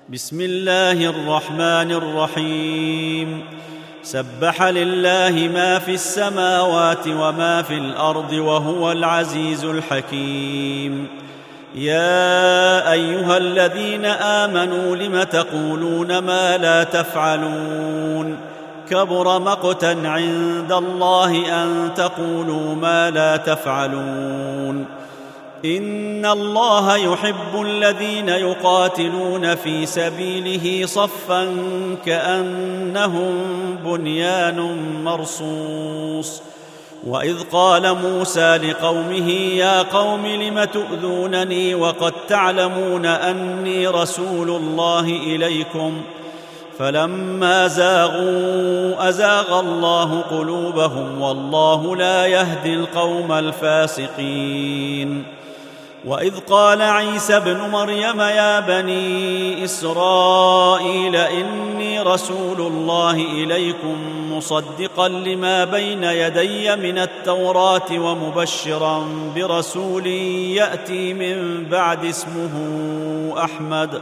بسم الله الرحمن الرحيم. سبح لله ما في السماوات وما في الأرض وهو العزيز الحكيم. يا أيها الذين آمنوا لم تقولون ما لا تفعلون؟ كبر مقتا عند الله أن تقولوا ما لا تفعلون. إن الله يحب الذين يقاتلون في سبيله صفا كأنهم بنيان مرصوص. وإذ قال موسى لقومه يا قوم لم تؤذونني وقد تعلمون أني رسول الله إليكم فلما زاغوا أزاغ الله قلوبهم والله لا يهدي القوم الفاسقين. وإذ قال عيسى ابن مريم يا بني إسرائيل إني رسول الله إليكم مصدقا لما بين يدي من التوراة ومبشرا برسول يأتي من بعد اسمه أحمد.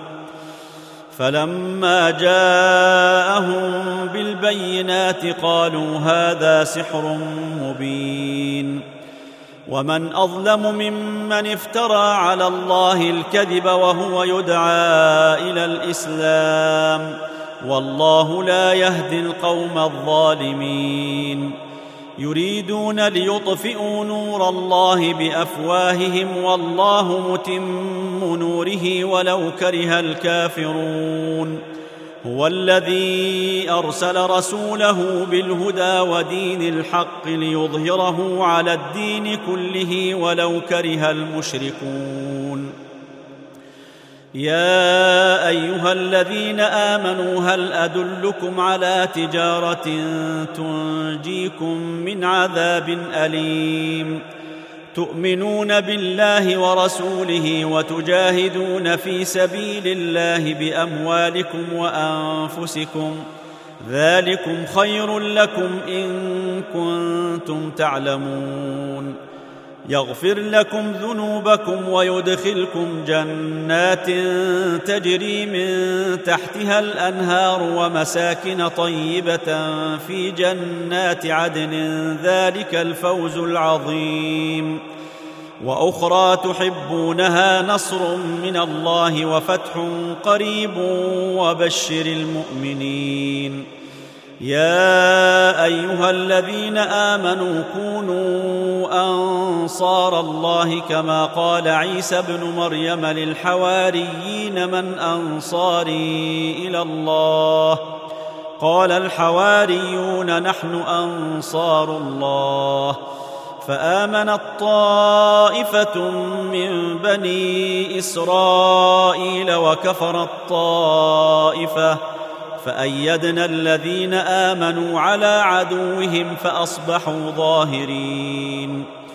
فلما جاءهم بالبينات قالوا هذا سحر مبين. ومن أظلم ممن افترى على الله الكذب وهو يدعى إلى الإسلام والله لا يهدي القوم الظالمين. يريدون ليطفئوا نور الله بأفواههم والله متم نوره ولو كره الكافرون. هو الذي أرسل رسوله بالهدى ودين الحق ليظهره على الدين كله ولو كره المشركون. يا أيها الذين آمنوا هل أدلكم على تجارة تنجيكم من عذاب أليم؟ تؤمنون بالله ورسوله وتجاهدون في سبيل الله بأموالكم وأنفسكم ذلكم خير لكم إن كنتم تعلمون. يغفر لكم ذنوبكم ويدخلكم جنات تجري من تحتها الأنهار ومساكن طيبة في جنات عدن ذلك الفوز العظيم. وأخرى تحبونها نصر من الله وفتح قريب وبشر المؤمنين. يا أيها الذين آمنوا كونوا أنصار الله كما قال عيسى ابن مريم للحواريين من أنصاري إلى الله؟ قال الحواريون نحن أنصار الله. فآمنت طائفة من بني إسرائيل وكفرت طائفة فأيدنا الذين آمنوا على عدوهم فأصبحوا ظاهرين.